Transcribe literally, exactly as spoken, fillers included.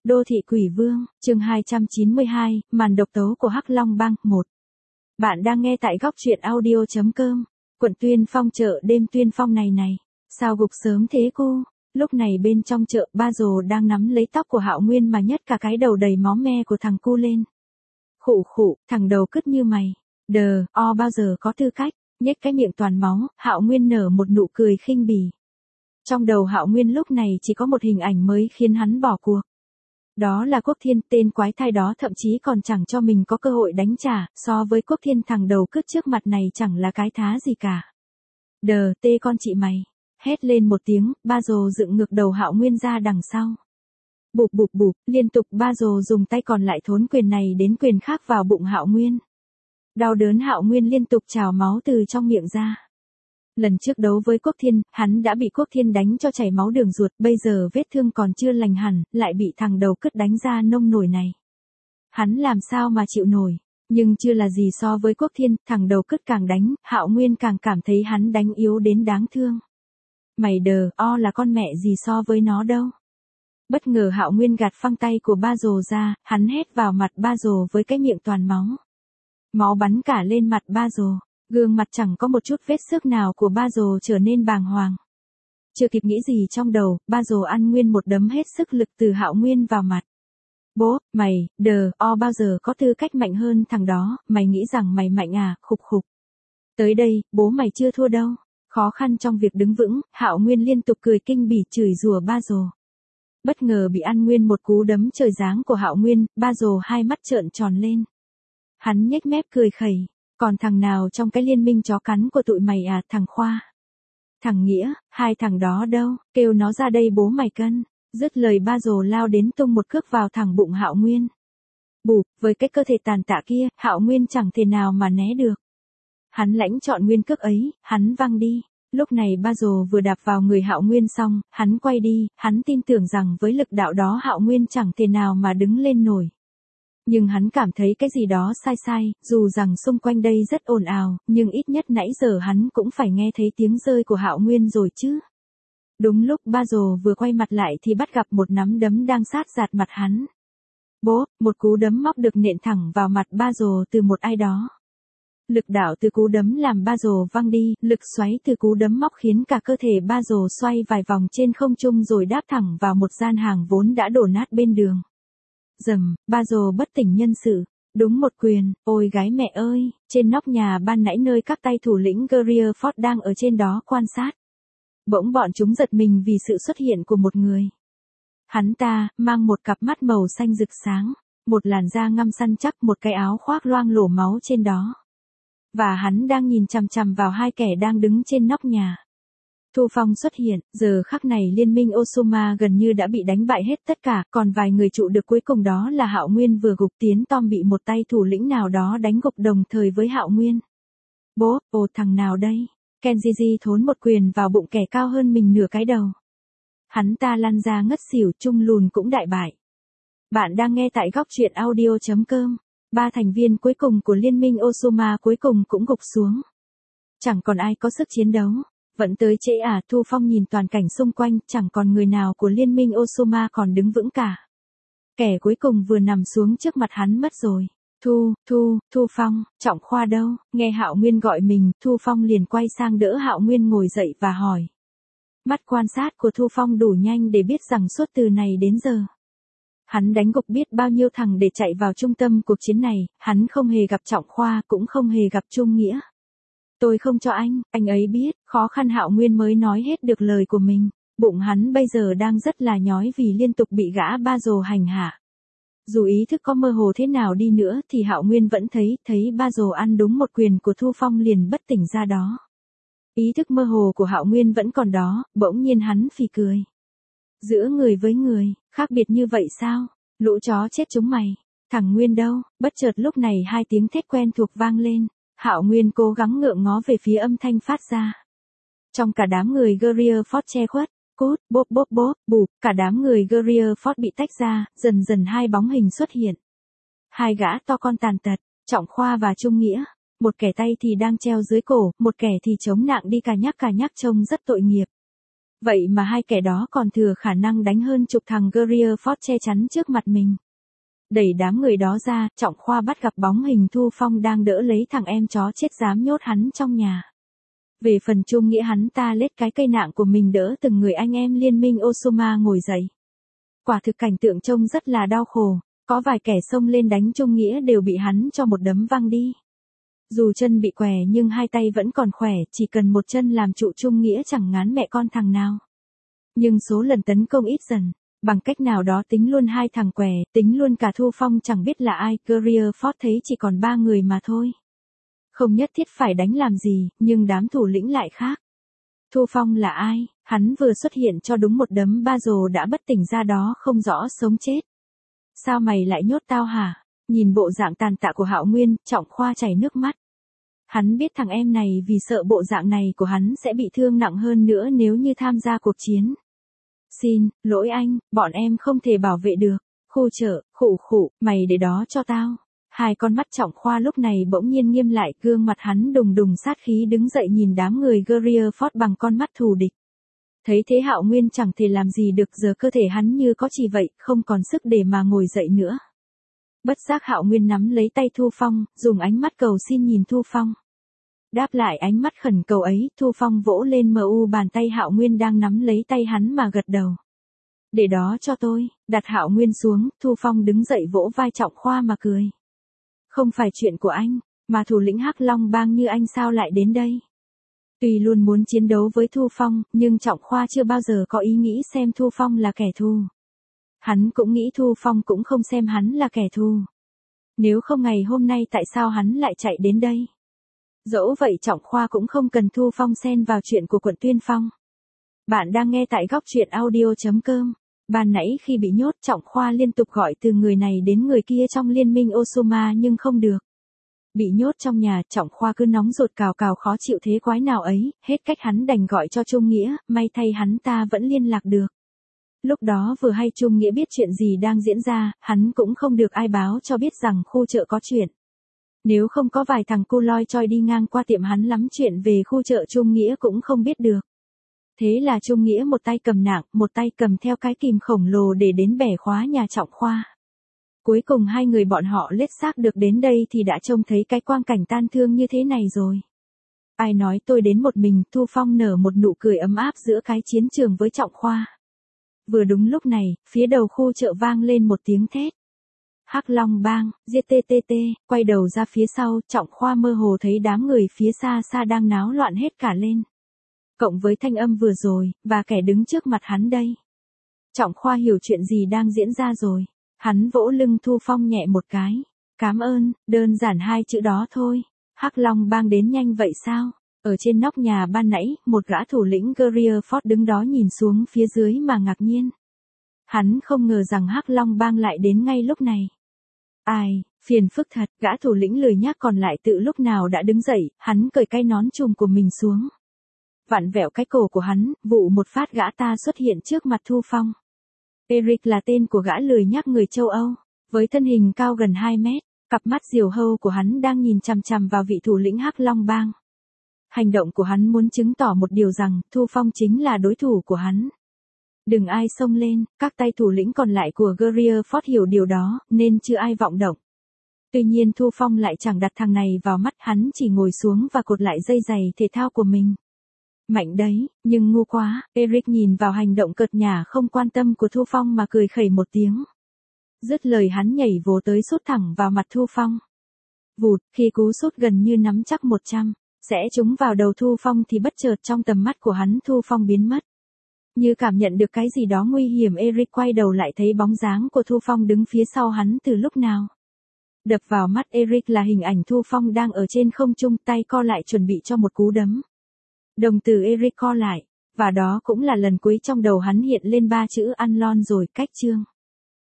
Đô thị quỷ vương, chương hai trăm chín mươi hai, màn độc tố của Hắc Long Bang, một. Bạn đang nghe tại góc truyện audio.com. Quận Tuyên Phong chợ đêm Tuyên Phong này này. Sao gục sớm thế cô? Lúc này bên trong chợ, ba rồ đang nắm lấy tóc của Hạo Nguyên mà nhấc cả cái đầu đầy máu me của thằng cu lên. Khụ khụ, thằng đầu cứt như mày. Đờ, o bao giờ có tư cách, nhếch cái miệng toàn máu, Hạo Nguyên nở một nụ cười khinh bỉ. Trong đầu Hạo Nguyên lúc này chỉ có một hình ảnh mới khiến hắn bỏ cuộc. Đó là Quốc Thiên, tên quái thai đó thậm chí còn chẳng cho mình có cơ hội đánh trả, so với Quốc Thiên thằng đầu cứt trước mặt này chẳng là cái thá gì cả. Đờ, tê con chị mày. Hét lên một tiếng, ba rồ dựng ngược đầu Hạo Nguyên ra đằng sau. Bụp bụp bụp, liên tục ba rồ dùng tay còn lại thốn quyền này đến quyền khác vào bụng Hạo Nguyên. Đau đớn Hạo Nguyên liên tục trào máu từ trong miệng ra. Lần trước đấu với Quốc Thiên, hắn đã bị Quốc Thiên đánh cho chảy máu đường ruột, bây giờ vết thương còn chưa lành hẳn, lại bị thằng đầu cứt đánh ra nông nổi này. Hắn làm sao mà chịu nổi, nhưng chưa là gì so với Quốc Thiên, thằng đầu cứt càng đánh, Hạo Nguyên càng cảm thấy hắn đánh yếu đến đáng thương. Mày đờ, o là con mẹ gì so với nó đâu. Bất ngờ Hạo Nguyên gạt phăng tay của ba rồ ra, hắn hét vào mặt ba rồ với cái miệng toàn máu. Máu bắn cả lên mặt ba rồ. Gương mặt chẳng có một chút vết xước nào của ba rồ trở nên bàng hoàng. Chưa kịp nghĩ gì trong đầu, ba rồ ăn nguyên một đấm hết sức lực từ Hạo Nguyên vào mặt. Bố, mày, đờ, o bao giờ có tư cách mạnh hơn thằng đó, mày nghĩ rằng mày mạnh à, khục khục. Tới đây, bố mày chưa thua đâu. Khó khăn trong việc đứng vững, Hạo Nguyên liên tục cười kinh bỉ chửi rủa ba rồ. Bất ngờ bị ăn nguyên một cú đấm trời giáng của Hạo Nguyên, ba rồ hai mắt trợn tròn lên. Hắn nhếch mép cười khẩy. Còn thằng nào trong cái liên minh chó cắn của tụi mày à, thằng Khoa? Thằng Nghĩa, hai thằng đó đâu, kêu nó ra đây bố mày cân. Dứt lời ba rồ lao đến tung một cước vào thẳng bụng Hạo Nguyên. Bụp, với cái cơ thể tàn tạ kia, Hạo Nguyên chẳng thể nào mà né được. Hắn lãnh chọn nguyên cước ấy, hắn văng đi. Lúc này ba rồ vừa đạp vào người Hạo Nguyên xong, hắn quay đi, hắn tin tưởng rằng với lực đạo đó Hạo Nguyên chẳng thể nào mà đứng lên nổi. Nhưng hắn cảm thấy cái gì đó sai sai, dù rằng xung quanh đây rất ồn ào, nhưng ít nhất nãy giờ hắn cũng phải nghe thấy tiếng rơi của Hạo Nguyên rồi chứ. Đúng lúc ba rồ vừa quay mặt lại thì bắt gặp một nắm đấm đang sát giạt mặt hắn. Bố, một cú đấm móc được nện thẳng vào mặt ba rồ từ một ai đó. Lực đạo từ cú đấm làm ba rồ văng đi, lực xoáy từ cú đấm móc khiến cả cơ thể ba rồ xoay vài vòng trên không trung rồi đáp thẳng vào một gian hàng vốn đã đổ nát bên đường. Dầm, ba rồ bất tỉnh nhân sự. Đúng một quyền, ôi gái mẹ ơi, trên nóc nhà ban nãy nơi các tay thủ lĩnh Guerrilla Ford đang ở trên đó quan sát. Bỗng bọn chúng giật mình vì sự xuất hiện của một người. Hắn ta, mang một cặp mắt màu xanh rực sáng, một làn da ngăm săn chắc, một cái áo khoác loang lổ máu trên đó. Và hắn đang nhìn chằm chằm vào hai kẻ đang đứng trên nóc nhà. Thu Phong xuất hiện, giờ khắc này liên minh Osoma gần như đã bị đánh bại hết tất cả, còn vài người trụ được cuối cùng đó là Hạo Nguyên vừa gục Tiến Tom bị một tay thủ lĩnh nào đó đánh gục đồng thời với Hạo Nguyên. Bố, ồ thằng nào đây? Kenji thốn một quyền vào bụng kẻ cao hơn mình nửa cái đầu. Hắn ta lăn ra ngất xỉu, Trung Lùn cũng đại bại. Bạn đang nghe tại góc truyện audio.com. Ba thành viên cuối cùng của liên minh Osoma cuối cùng cũng gục xuống. Chẳng còn ai có sức chiến đấu. Vẫn tới trễ à, Thu Phong nhìn toàn cảnh xung quanh, chẳng còn người nào của liên minh Osoma còn đứng vững cả. Kẻ cuối cùng vừa nằm xuống trước mặt hắn mất rồi. Thu, Thu, Thu Phong, Trọng Khoa đâu? Nghe Hạo Nguyên gọi mình, Thu Phong liền quay sang đỡ Hạo Nguyên ngồi dậy và hỏi. Mắt quan sát của Thu Phong đủ nhanh để biết rằng suốt từ này đến giờ. Hắn đánh gục biết bao nhiêu thằng để chạy vào trung tâm cuộc chiến này, hắn không hề gặp Trọng Khoa cũng không hề gặp Trung Nghĩa. Tôi không cho anh, anh ấy biết, khó khăn Hạo Nguyên mới nói hết được lời của mình. Bụng hắn bây giờ đang rất là nhói vì liên tục bị gã ba rồ hành hạ. Dù ý thức có mơ hồ thế nào đi nữa thì Hạo Nguyên vẫn thấy, thấy ba rồ ăn đúng một quyền của Thu Phong liền bất tỉnh ra đó. Ý thức mơ hồ của Hạo Nguyên vẫn còn đó, bỗng nhiên hắn phì cười. Giữa người với người, khác biệt như vậy sao? Lũ chó chết chúng mày. Thằng Nguyên đâu? Bất chợt lúc này hai tiếng thét quen thuộc vang lên. Hạo Nguyên cố gắng ngượng ngó về phía âm thanh phát ra. Trong cả đám người Guerrilla Ford che khuất, cút, bốp bốp bốp, bụp, cả đám người Guerrilla Ford bị tách ra, dần dần hai bóng hình xuất hiện. Hai gã to con tàn tật, Trọng Khoa và Trung Nghĩa. Một kẻ tay thì đang treo dưới cổ, một kẻ thì chống nặng đi cà nhắc cà nhắc trông rất tội nghiệp. Vậy mà hai kẻ đó còn thừa khả năng đánh hơn chục thằng Guerrier Ford che chắn trước mặt mình. Đẩy đám người đó ra, Trọng Khoa bắt gặp bóng hình Thu Phong đang đỡ lấy thằng em chó chết dám nhốt hắn trong nhà. Về phần Trung Nghĩa, hắn ta lết cái cây nạng của mình đỡ từng người anh em liên minh Osoma ngồi dậy. Quả thực cảnh tượng trông rất là đau khổ, có vài kẻ xông lên đánh Trung Nghĩa đều bị hắn cho một đấm văng đi. Dù chân bị què nhưng hai tay vẫn còn khỏe, chỉ cần một chân làm trụ Trung Nghĩa chẳng ngán mẹ con thằng nào. Nhưng số lần tấn công ít dần, bằng cách nào đó tính luôn hai thằng què, tính luôn cả Thu Phong chẳng biết là ai, Guerrier Ford thấy chỉ còn ba người mà thôi. Không nhất thiết phải đánh làm gì, nhưng đám thủ lĩnh lại khác. Thu Phong là ai? Hắn vừa xuất hiện cho đúng một đấm ba rồ đã bất tỉnh ra đó, không rõ sống chết. Sao mày lại nhốt tao hả? Nhìn bộ dạng tàn tạ của Hạo Nguyên, Trọng Khoa chảy nước mắt. Hắn biết thằng em này vì sợ bộ dạng này của hắn sẽ bị thương nặng hơn nữa nếu như tham gia cuộc chiến. Xin, lỗi anh, bọn em không thể bảo vệ được. Khu chợ, khụ khụ, mày để đó cho tao. Hai con mắt Trọng Khoa lúc này bỗng nhiên nghiêm lại, gương mặt hắn đùng đùng sát khí đứng dậy nhìn đám người Guerrier Ford bằng con mắt thù địch. Thấy thế Hạo Nguyên chẳng thể làm gì được, giờ cơ thể hắn như có chỉ vậy, không còn sức để mà ngồi dậy nữa. Bất giác Hạo Nguyên nắm lấy tay Thu Phong, dùng ánh mắt cầu xin nhìn Thu Phong. Đáp lại ánh mắt khẩn cầu ấy, Thu Phong vỗ lên mờ u bàn tay Hạo Nguyên đang nắm lấy tay hắn mà gật đầu. Để đó cho tôi, đặt Hạo Nguyên xuống, Thu Phong đứng dậy vỗ vai Trọng Khoa mà cười. Không phải chuyện của anh, mà thủ lĩnh Hắc Long Bang như anh sao lại đến đây? Tuy luôn muốn chiến đấu với Thu Phong, nhưng Trọng Khoa chưa bao giờ có ý nghĩ xem Thu Phong là kẻ thù. Hắn cũng nghĩ Thu Phong cũng không xem hắn là kẻ thù. Nếu không ngày hôm nay tại sao hắn lại chạy đến đây? Dẫu vậy Trọng Khoa cũng không cần Thu Phong xen vào chuyện của quận Tuyên Phong. Bạn đang nghe tại góc truyện audio chấm com. Ban nãy khi bị nhốt, Trọng Khoa liên tục gọi từ người này đến người kia trong liên minh Osoma nhưng không được. Bị nhốt trong nhà, Trọng Khoa cứ nóng ruột cào cào khó chịu thế quái nào ấy, hết cách hắn đành gọi cho Trung Nghĩa, may thay hắn ta vẫn liên lạc được. Lúc đó vừa hay Trung Nghĩa biết chuyện gì đang diễn ra, hắn cũng không được ai báo cho biết rằng khu chợ có chuyện. Nếu không có vài thằng cu loi choi đi ngang qua tiệm hắn lắm chuyện về khu chợ, Trung Nghĩa cũng không biết được. Thế là Trung Nghĩa một tay cầm nạng, một tay cầm theo cái kìm khổng lồ để đến bẻ khóa nhà Trọng Khoa. Cuối cùng hai người bọn họ lết xác được đến đây thì đã trông thấy cái quang cảnh tan thương như thế này rồi. Ai nói tôi đến một mình, Thu Phong nở một nụ cười ấm áp giữa cái chiến trường với Trọng Khoa. Vừa đúng lúc này, phía đầu khu chợ vang lên một tiếng thét. Hắc Long Bang, giê tê tê tê, quay đầu ra phía sau, Trọng Khoa mơ hồ thấy đám người phía xa xa đang náo loạn hết cả lên. Cộng với thanh âm vừa rồi, và kẻ đứng trước mặt hắn đây. Trọng Khoa hiểu chuyện gì đang diễn ra rồi. Hắn vỗ lưng Thu Phong nhẹ một cái. Cám ơn, đơn giản hai chữ đó thôi. Hắc Long Bang đến nhanh vậy sao? Ở trên nóc nhà ban nãy, một gã thủ lĩnh Guerrier Ford đứng đó nhìn xuống phía dưới mà ngạc nhiên. Hắn không ngờ rằng Hắc Long Bang lại đến ngay lúc này. Ai, phiền phức thật, gã thủ lĩnh lười nhác còn lại tự lúc nào đã đứng dậy, hắn cởi cái nón trùm của mình xuống. Vặn vẹo cái cổ của hắn, vụ một phát gã ta xuất hiện trước mặt Thu Phong. Eric là tên của gã lười nhác người châu Âu, với thân hình cao gần hai mét, cặp mắt diều hâu của hắn đang nhìn chằm chằm vào vị thủ lĩnh Hắc Long Bang. Hành động của hắn muốn chứng tỏ một điều rằng Thu Phong chính là đối thủ của hắn. Đừng ai xông lên, các tay thủ lĩnh còn lại của Guerrier Ford hiểu điều đó, nên chưa ai vọng động. Tuy nhiên Thu Phong lại chẳng đặt thằng này vào mắt, hắn chỉ ngồi xuống và cột lại dây giày thể thao của mình. Mạnh đấy, nhưng ngu quá, Eric nhìn vào hành động cợt nhả không quan tâm của Thu Phong mà cười khẩy một tiếng. Dứt lời hắn nhảy vồ tới sút thẳng vào mặt Thu Phong. Vụt, khi cú sút gần như nắm chắc một trăm, sẽ trúng vào đầu Thu Phong thì bất chợt trong tầm mắt của hắn Thu Phong biến mất. Như cảm nhận được cái gì đó nguy hiểm, Eric quay đầu lại thấy bóng dáng của Thu Phong đứng phía sau hắn từ lúc nào. Đập vào mắt Eric là hình ảnh Thu Phong đang ở trên không trung, tay co lại chuẩn bị cho một cú đấm. Đồng tử Eric co lại, và đó cũng là lần cuối trong đầu hắn hiện lên ba chữ ăn lon rồi, cách chương.